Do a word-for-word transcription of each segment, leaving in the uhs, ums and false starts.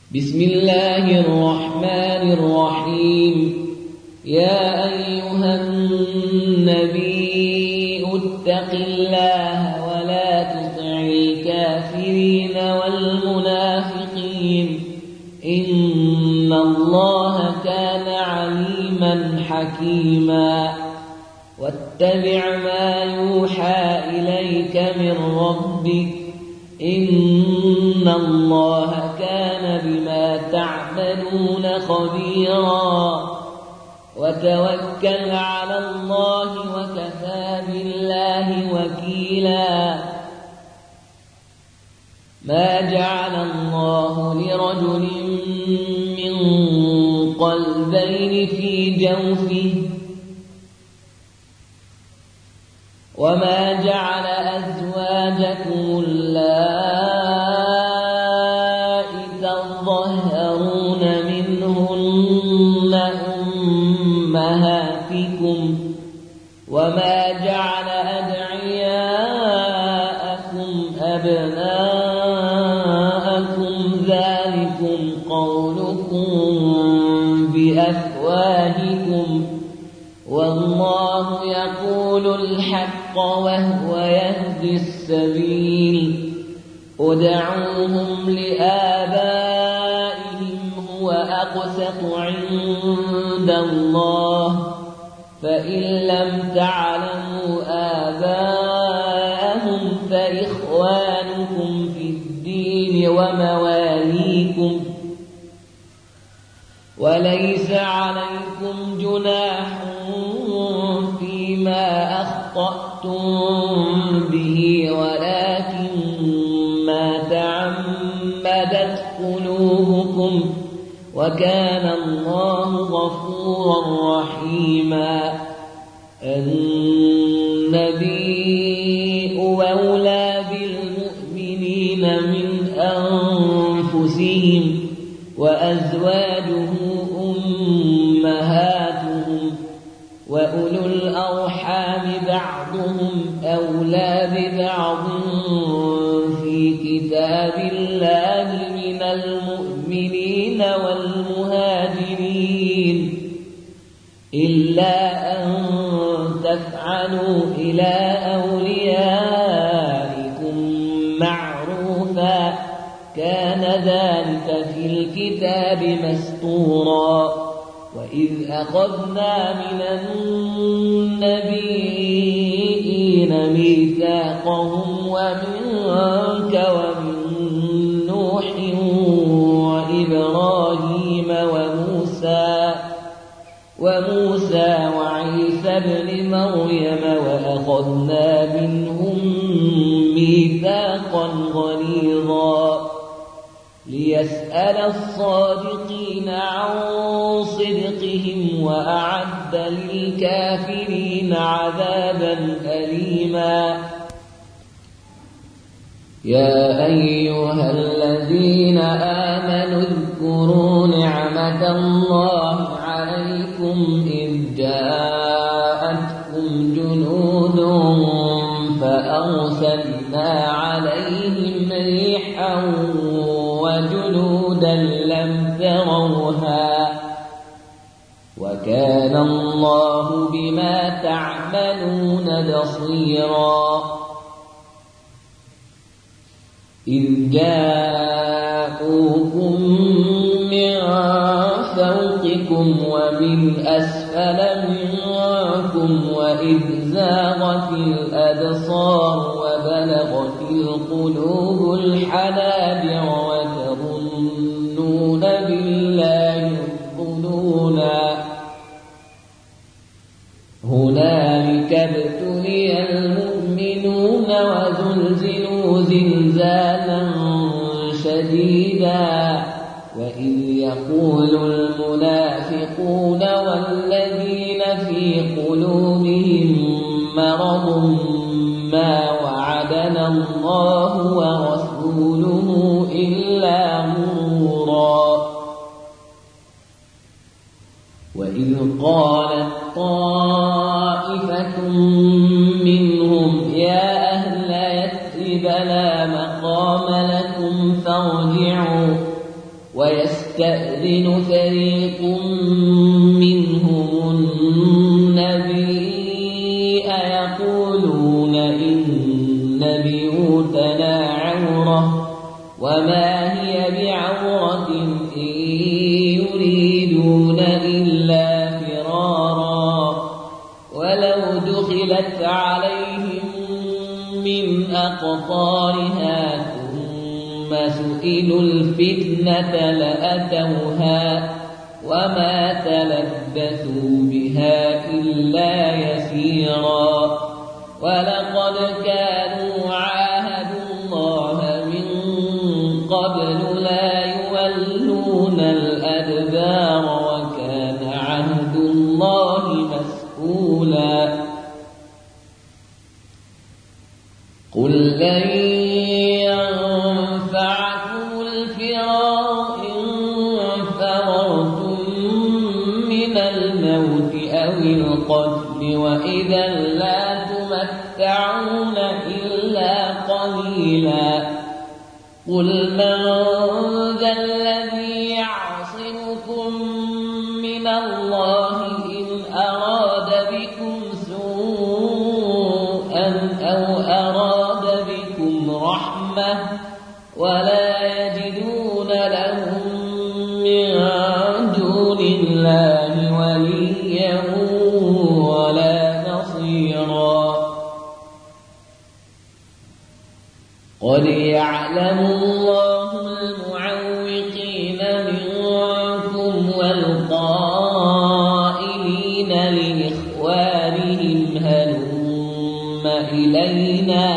بسم الله الرحمن الرحيم. يا أيها النبي اتق الله ولا تطع الكافرين والمنافقين إن الله كان عليما حكيما. واتبع ما يوحى إليك من ربك إن الله كان بما تعملون خبيرا. وتوكل على الله وكفى بالله وكيلا. ما جعل الله لرجل من قلبين في جوفه وما جعل أزواجكم اللائي تظاهرون منهن أمهاتكم وما جعل أدعياءكم أبناءكم ذلكم قولكم بأفواهكم والله يقول الحق وهو يهدي السبيل. ادعوهم لآبائهم هو أقسط عند الله فإن لم تعلموا آباءهم فإخوانكم في الدين ومواليكم وليس عليكم جناح فيما أخطأتم به ولكن ما تعمدت قلوبكم وكان الله غفورا رحيما. النبي أولى بالمؤمنين من أنفسهم وأزواجه أمهاتهم وأولو الأرحام بعضهم أولى ببعض في كتاب الله من المؤمنين والمهاجرين إلا أن تفعلوا إلى أوليائكم معروفا كان ذلك في الكتاب مسطورا. وإذ أخذنا من النبيين ميثاقهم ومنك ومن نوح وإبراهيم وموسى وموسى وعيسى ابن مريم وأخذنا منهم ميثاقا غليظا ليسأل الصادقين عن صدقهم وأعد للكافرين عذابا أليما. يا أيها الذين آمنوا اذكروا نعمة الله عليكم إذ جاءتكم جنود فأرسلنا عليهم ريحا وجنودا لم تروها وكان الله بما تعملون بصيرا. إذ جاءوكم من فوقكم ومن أسفل منكم وإذ زاغت الأبصار وبلغت القلوب الحناجر وتظنون بالله الظنونا هنالك ابتلي المؤمنون وزلزلوا زلزالا شديدا. وإذ يقول المنافقون والذين في قلوبهم مرض ما وعدنا الله ورسوله إلا غرورا. وإذ قالت طائفة منهم يا أهل يثرب لا مقام لكم فارجعوا ويستأذن فريق منهم النبي يقولون إن بيوتنا عورة وما هي بعورة إن يريدون إلا فرارا ولو دخلت عليهم من أقطارها ثم سئلوا الفتنة لأتوها وما تلبثوا بها إلا يسيرا ولقد كانوا عاهدوا الله من قبل لا يولون الأدبار وكان عهد الله مسؤولا قل لن ينفعكم الفرار إن فررتم من الموت أو القتل وإذا لا تمتعون إلا قليلا قل من ذا الذي يعصمكم من الله إن أراد بكم سوءا أو أراد بكم رحمة ولا يجدون لهم من دون الله وليا ولا نصيرا قد يعلم الله المعوقين منكم والقائلين لإخوانهم هلم إلينا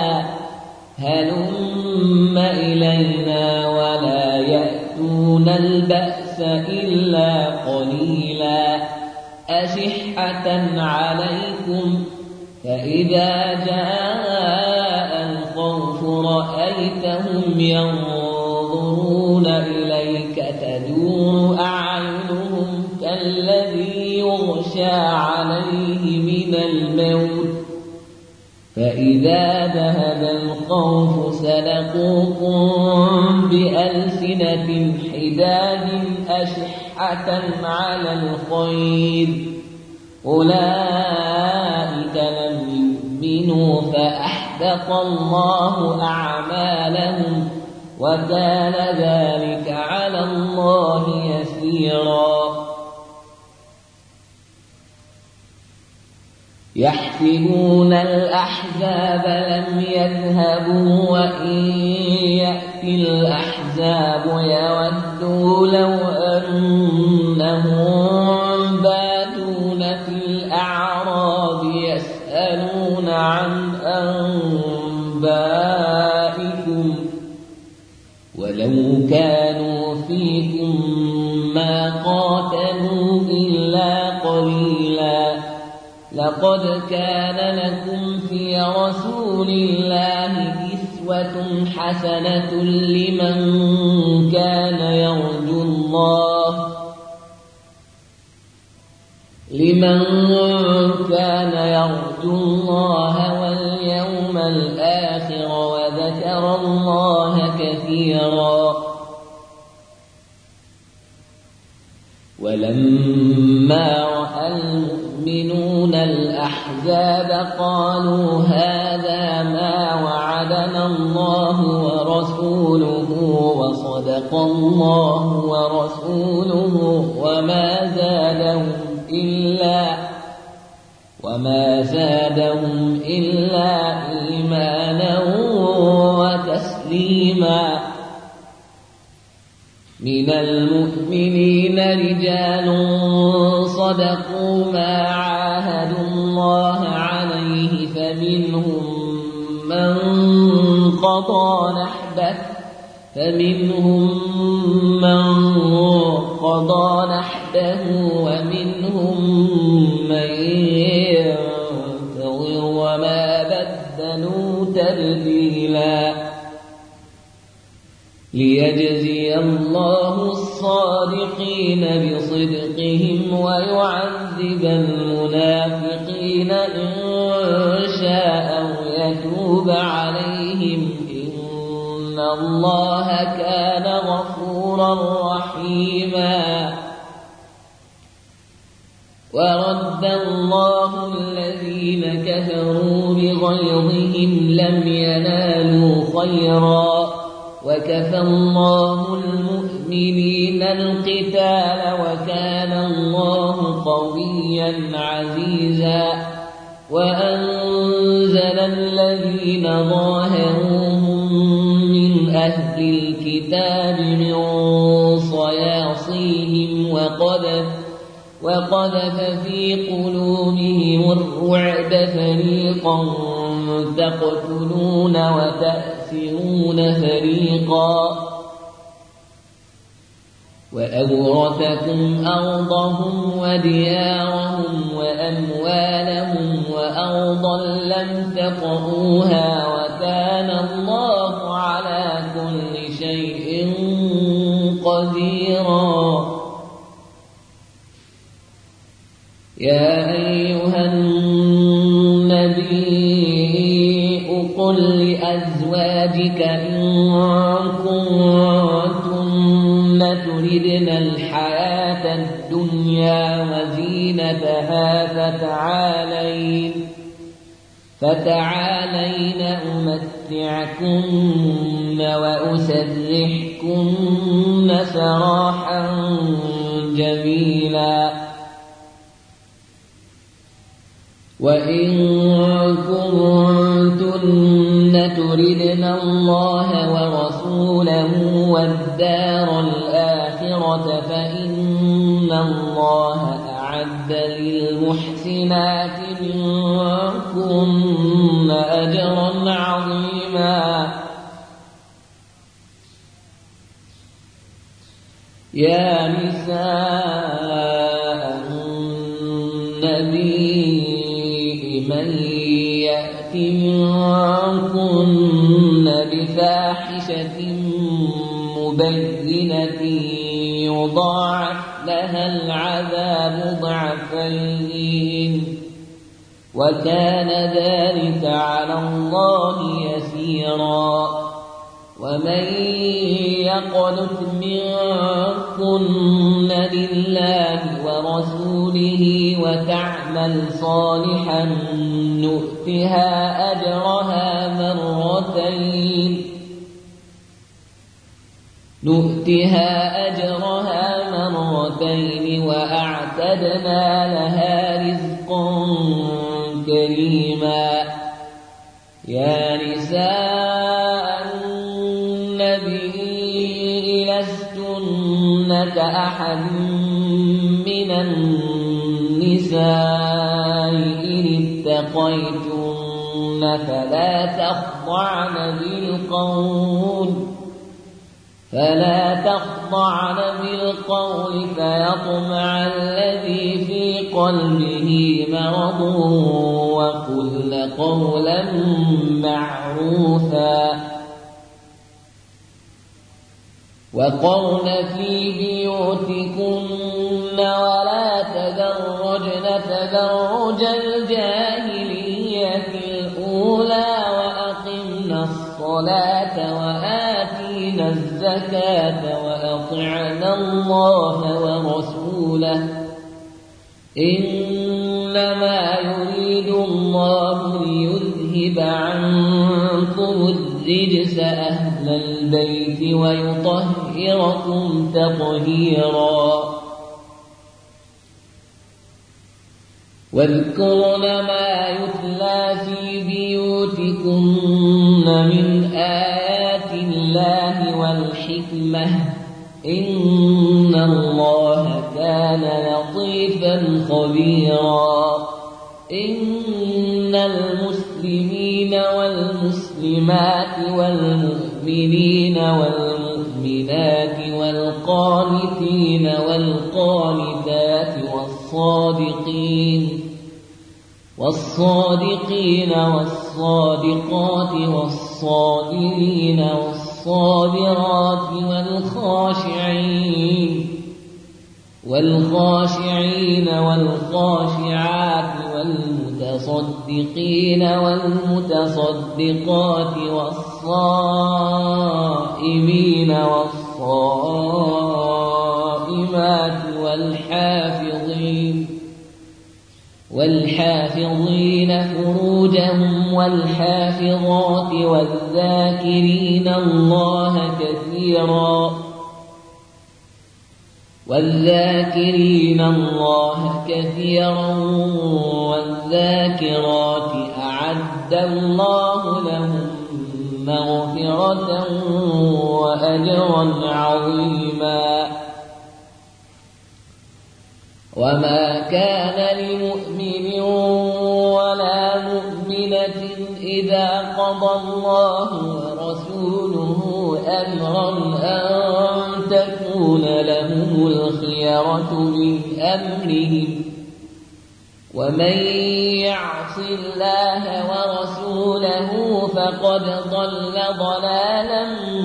هلم إلينا ولا يأتون البأس إلا قليلا أشحة عليكم فإذا جاء الخوف رأيتهم ينظرون إليك تدور أعينهم كالذي يغشى عليه من الموت فإذا ذهب الخوف سلقوكم بألسنة حداد أشحة على الخير أولئك لم يؤمنوا فأحبط الله أعمالهم وكان ذلك على الله يسيرا يحسبون الأحزاب لم يذهبوا وإن يأتي الأحزاب يودوا لو أنهم بادون في الأعراب يسألون عن أنبائكم ولو كانوا فيكم ما قاتلوا إلا قليلا لقد كان لكم في رسول الله أسوة حسنة لمن كان يرجو الله لمن كان يرجو الله واليوم الآخر وذكر الله كثيرا ولما رأى المؤمنون الأحزاب قالوا هذا ما وعدنا الله ورسوله وصدق الله ورسوله وما زادهم إلا وما زادهم إلا إيمانا وتسليما من المؤمنين رجال صدقوا ما عاهدوا الله عليه فمنهم من قضى نحبه فمنهم من قضى نحبه ومنهم من ينتظر وما بدلوا تبديلا ليجزي الله الصادقين بصدقهم ويعذب المنافقين إن شاء ويتوب عليهم إن الله كان غفورا غفورا رحيما ورد الله الذين كفروا بغيظهم لم ينالوا خيرا وكفى الله المؤمنين القتال وكان الله قويا عزيزا وأنزل الذين ظاهروهم من أهل الكتاب من صياصيهم وقذف وقذف في قلوبهم الرعب فريقا تقتلون وتأسرون فريقا وأورثكم أرضهم وديارهم وأموالهم وأرضا لم تطئوها وكان الله على كل شيء قديرا يا أيها النبي قل لأزواجك إن كنتن تردن الحياة الدنيا وزينتها فتعالين فتعالين أمتعكن وأسرحكن سراحا جميلا وإن كنتن تردن الله ورسوله والدار الآخرة فإن الله أعد للمحسنات منكن أجرا عظيما يا نساء النبي من يأت منكن بفاحشة مبينة يضاعف لها العذاب ضعفين وكان ذلك على الله يسيرا ومن يقنت منكن لله ورسوله وتعمل صالحا نؤتها أجرها مرتين نؤتها أجرها مرتين وأعتدنا لها رزقا كريما يا نساء النبي لستن كأحد من النساء إن اتقيتن فلا تخضعن بالقول فلا تخضعن بالقول فيطمع الذي في قلبه مرض وقلن قولا معروفا وقرن في بيوتكن ولا تبرجن تبرج الجاهلية الأولى وأقمنا الصلاة وآتينا الزكاة وأطعنا الله ورسوله إنما يريد الله ليذهب عنكم الرجس أهل البيت ويطهركم تطهيرا واذكرن ما يتلى في بيوتكن من آيات الله والحكمة إن الله كان لطيفا خبيرا إن المسلمين والمسلمات والمؤمنين والمؤمنات والقانتين والقانتات والصادقين والصادقين والصادقات والصابرين والصابرات والخاشعين والخاشعين والخاشعات والمتصدقين والمتصدقات والصائمين والصائمين والصائمات والحافظين والحافظين فروجهم والحافظات والذاكرين الله كثيرا والذاكرين الله كثيرا والذاكرات أعد الله لهم مغفرة وأجرا عظيما. وما كان لمؤمن ولا مؤمنة إذا قضى الله ورسوله أمرا أن تكون لهم الخيرة من أمرهم ومن يعص الله ورسوله فقد ضل ضلالا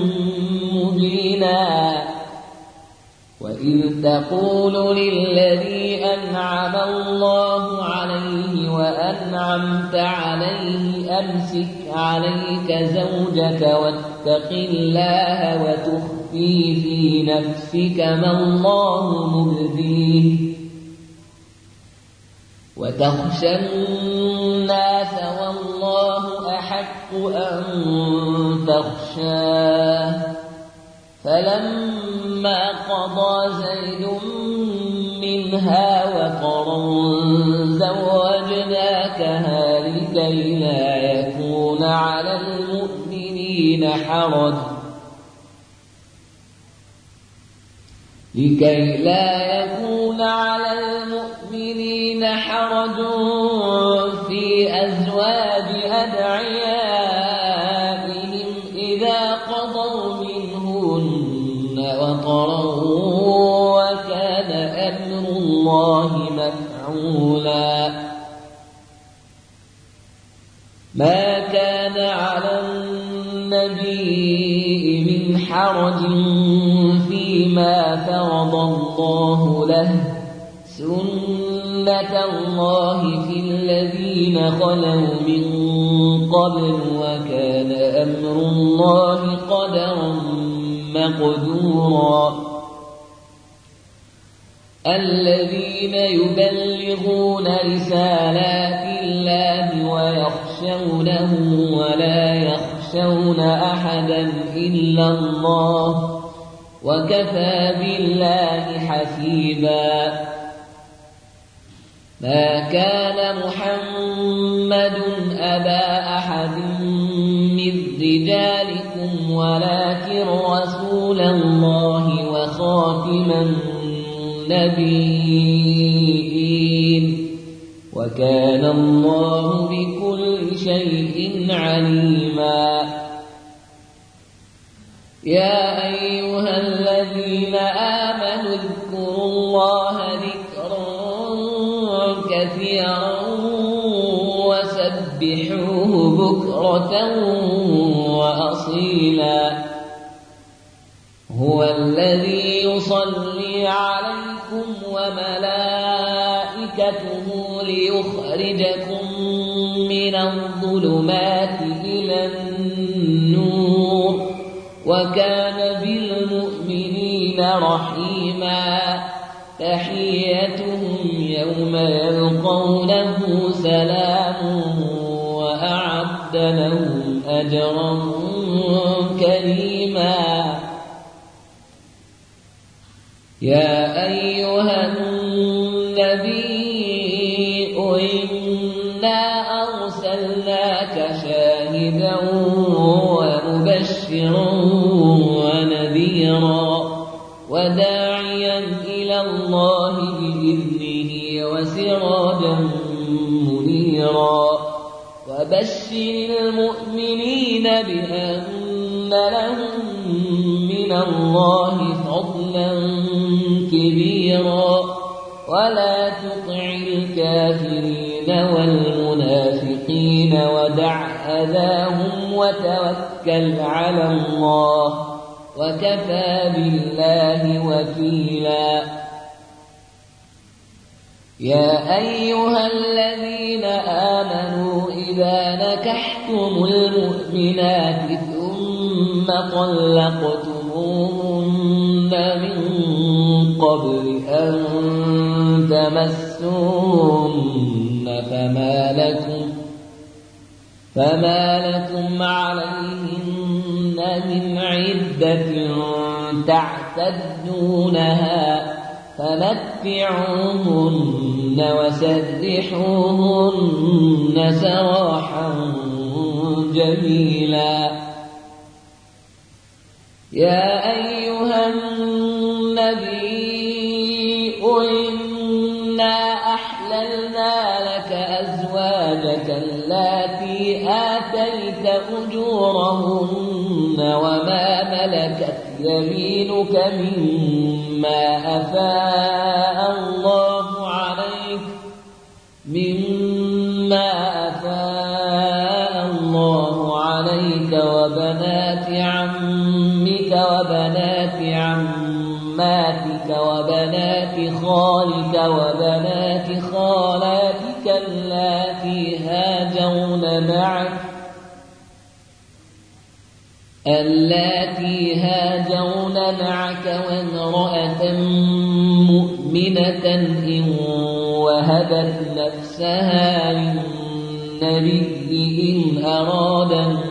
مبينا. وإذ تقول للذي أنعم الله عليه وأنعمت عليه أمسك عليك زوجك واتق الله وتخفي في نفسك ما الله مبديه وتخشى الناس والله أحق أن تخشاه. فلما قضى زيد منها وطرا زوجناكها لكي لا يكون على المؤمنين حرج لكي لا يكون على المؤمنين حرج في أزواج أدعيائهم إذا قضوا منهن وطرا وكان أمر الله مفعولا. ما كان على النبي من حرج فيما فرض الله له سنة الله في الذين خلوا من قبل وكان أمر الله قدرا مقدورا. الذين يبلغون رسالات الله ويخشونه ولا يخشون أحدا إلا الله وكفى بالله حسيبا. ما كان محمد أبا أحد من رجالكم ولكن رسول الله وخاتم النبيين وكان الله بكل شيء عليما. يا أيها الذين آمنوا اذكروا الله ذكرا كثيرا وسبحوه بكرة وأصيلا. هو الذي يصلي عليكم وملائكته ليخرجكم من الظلمات إلى النور وكان بالمؤمنين رحيما. تحيتهم يوم يلقونه سلام وأعد لهم أجرا كريما. يا أيها النبي إنا أرسلناك شاهدا ومبشرا ونذيرا وداعيا إلى الله بإذنه وسراجا منيرا. وبشر المؤمنين بأن لهم من الله فضلا كبيرا ولا تطع الكافرين والمنافقين ودع أذاهم وتوكل على الله وكفى بالله وكيلا. يا أيها الذين آمنوا إذا نكحتم المؤمنات ثم طلقتم طلقتموهن من قبل أن تمسوهن فما لكم فما لكم عليهن من عدة تعتدونها فمتعوهن وسرحوهن سراحا جميلا. يا أيها النبي إنا أحللنا لك أزواجك اللاتي آتيت أجورهن وما ملكت يمينك مما أفاء الله عليك مما أفاء الله عليك وبنات عمك وبنات عماتك وبنات خالك وبنات خالاتك اللاتي هاجرن معك اللاتي هاجرن معك وامرأة مؤمنة إن وهبت نفسها للنبي إن أراد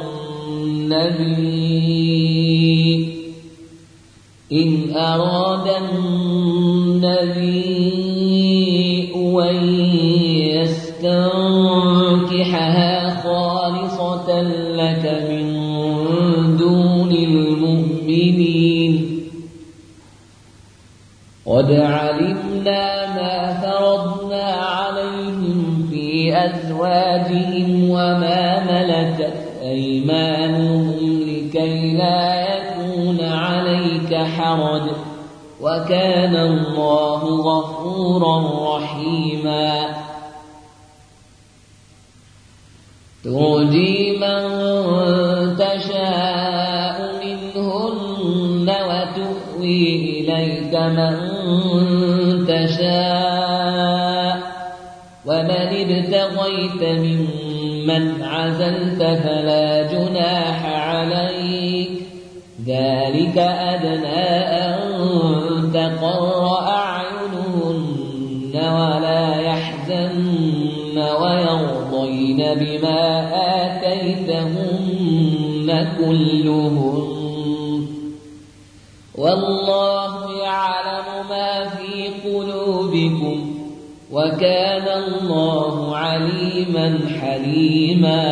النبي إن أراد النبي أن يستنكحها خالصة لك من دون المؤمنين. قد علمنا ما فرضنا عليهم في أزواجهم وما ملكت أيمانهم لكي لا يكون عليك حرج وكان الله غفورا رحيما. ترجي من تشاء منهن وتؤوي إليك من تشاء ومن ابتغيت ممن عزلت فلا جناح عليك ذلك أدنى أن تقر أعينهن ولا يحزن ويرضين بما آتيتهن كلهن والله يعلم ما في قلوبكم وكان الله عليما حليما.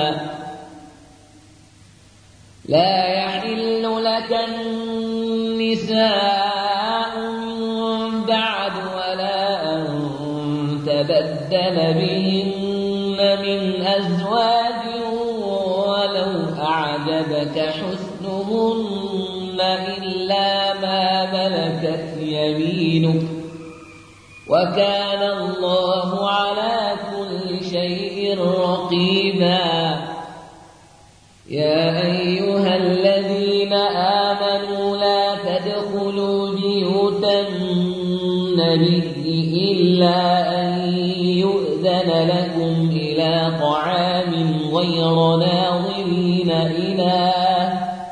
لا يحل لك النساء من بعد ولا أن تبدل بهن من أزواج ولو أعجبك حسنهن إلا ما ملكت يمينك وكان الله على كل شيء رقيبا. يا أيها الذين آمنوا لا تدخلوا بيوت النبي إلا أن يؤذن لكم إلى طعام غير ناظرين إناه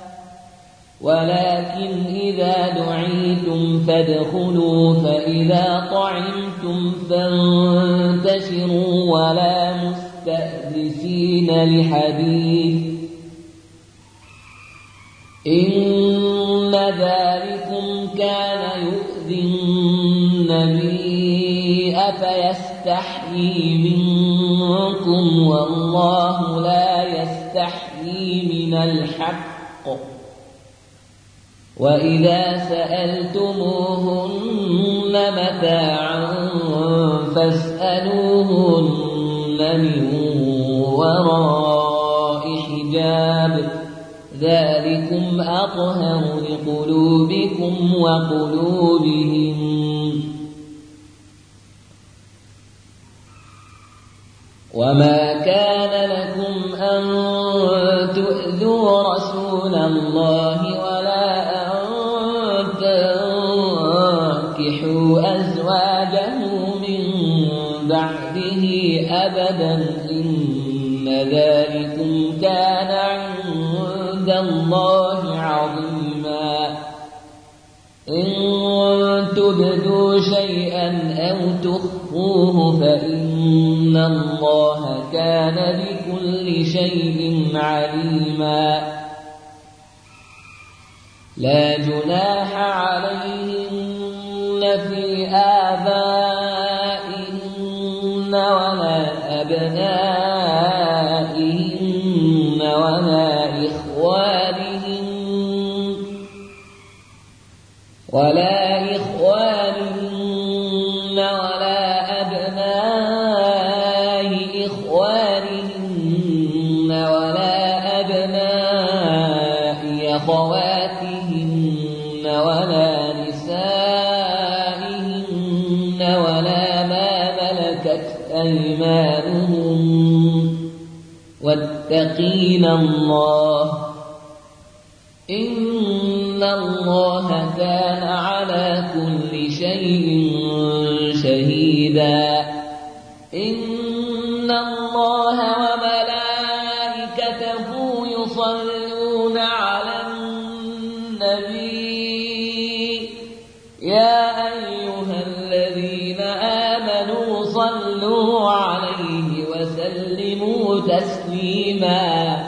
ولكن إذا دعيتم فادخلوا فإذا طعمتم فانتشروا ولا مستأنسين لحديث إن ذلكم كان يؤذي النبي فيستحيي منكم والله لا يستحيي من الحق. وإذا سألتموهن متاعا فاسألوهن من وراء حجاب ذلكم أطهر لقلوبكم وقلوبهم. وما كان لكم أن تؤذوا رسول الله ولا أن تنكحوا أزواجه من بعده أبدا إن ذلكم كان عند الله عظيما. تبدوا شيئا أو تخفوه فإن الله كان بكل شيء عليما لا جناح عليهن في آبائهن ولا أبنائهن ولا إخوانهن ولا إخوانهن ولا أبناء إخوانهن ولا أبناء أخواتهن ولا نسائهن ولا ما ملكت أيمانهن واتقين الله إن الله كان على كل شيء شهيدا إن الله وملائكته يصلون على النبي يا أيها الذين آمنوا صلوا عليه وسلموا تسليما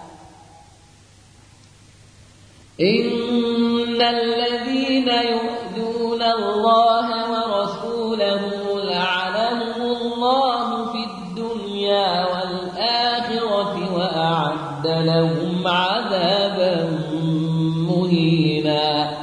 إن الذين يؤذون الله ورسوله لعنهم الله في الدنيا والآخرة وأعد لهم عذابا مهينا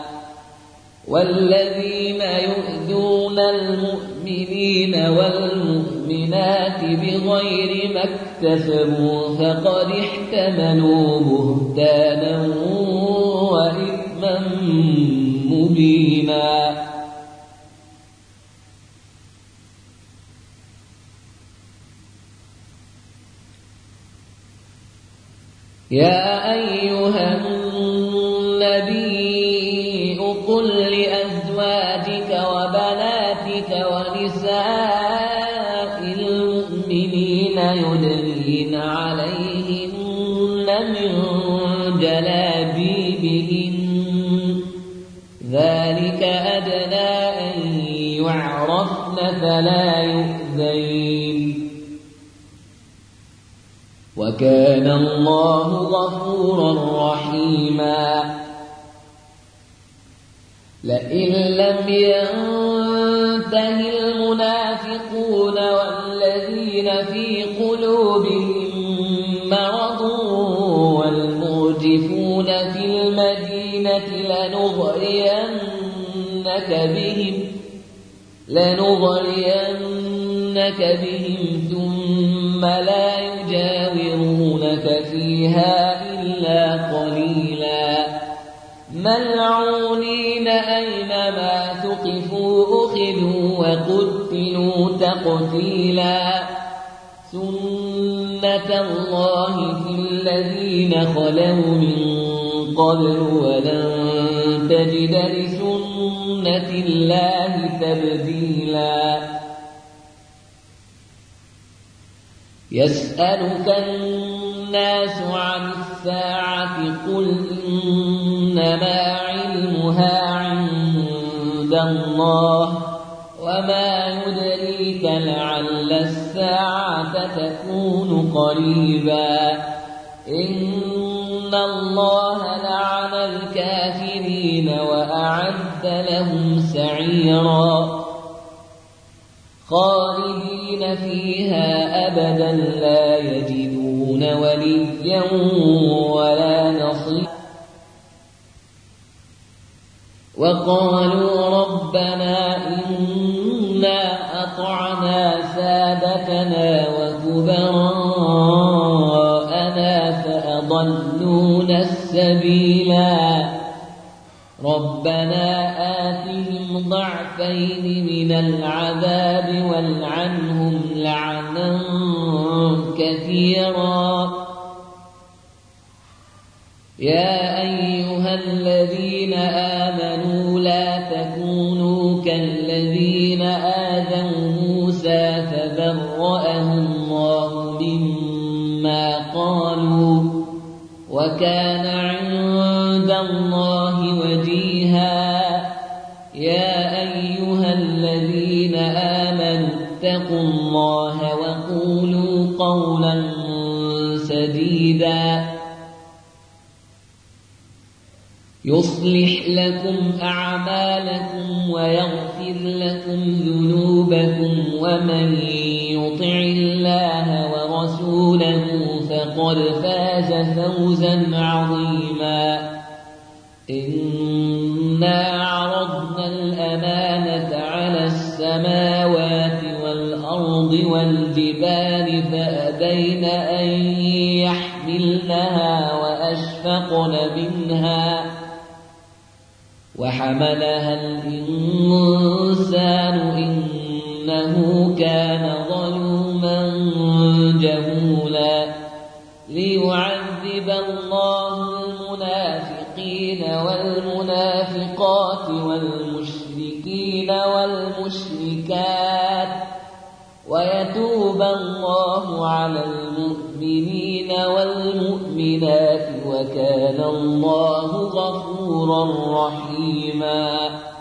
والذين يؤذون المؤمنين والمؤمنات بغير ما اكتسبوا فقد احتملوا بهتانا وإثما مبينا يا أيها النبي قل لأزواجك وبناتك ونساء المؤمنين يدنين عليهن من جلابيبهن ذلك أدنى أن يعرفن فلا يؤذين وكان الله غفورا رحيما لئن لم ينته المنافقون والذين في قلوبهم مرض والمرجفون في المدينة لنغرينك بهم لنغرينك بهم ثم لا يجاورونك فيها إلا قليلا ملعونين أينما ثقفوا أخذوا وقتلوا تقتيلا سنة الله في الذين خلوا من قبل ولن تجد لسنة الله تبديلا يسألك الناس عن الساعة قل إنما علمها عند الله وما يدريك لعل الساعة تكون قريبا إن الله لعن الكافرين وأعد لهم سعيرا خالدين فيها أبدا لا يجدون وليا ولا نصيرا وقالوا ربنا إنا أطعنا سادتنا وكبراءنا فأضلونا السبيلا ربنا آتهم ضعفين من العذاب والعنهم لعنا كثيرا يا أيها الذين آمنوا لا تكونوا كالذين آذوا موسى فبرأه الله مما قالوا وكان عند الله وجيها يا أيها الذين آمنوا اتقوا الله وقولوا قولا سديدا يصلح لكم أعمالكم ويغفر لكم ذنوبكم ومن يطع الله ورسوله فقد فاز فوزا عظيما إنا عرضنا الأمانة على السماوات والأرض والجبال فأبين أن يحملنها وأشفقن منها وحملها الإنسان إنه كان ظلوما جهولا ليعذب الله المنافقين والمنافقات والمشركين والمشركات ويتوب الله على المؤمنين والمؤمنات وكان الله غفورا رحيما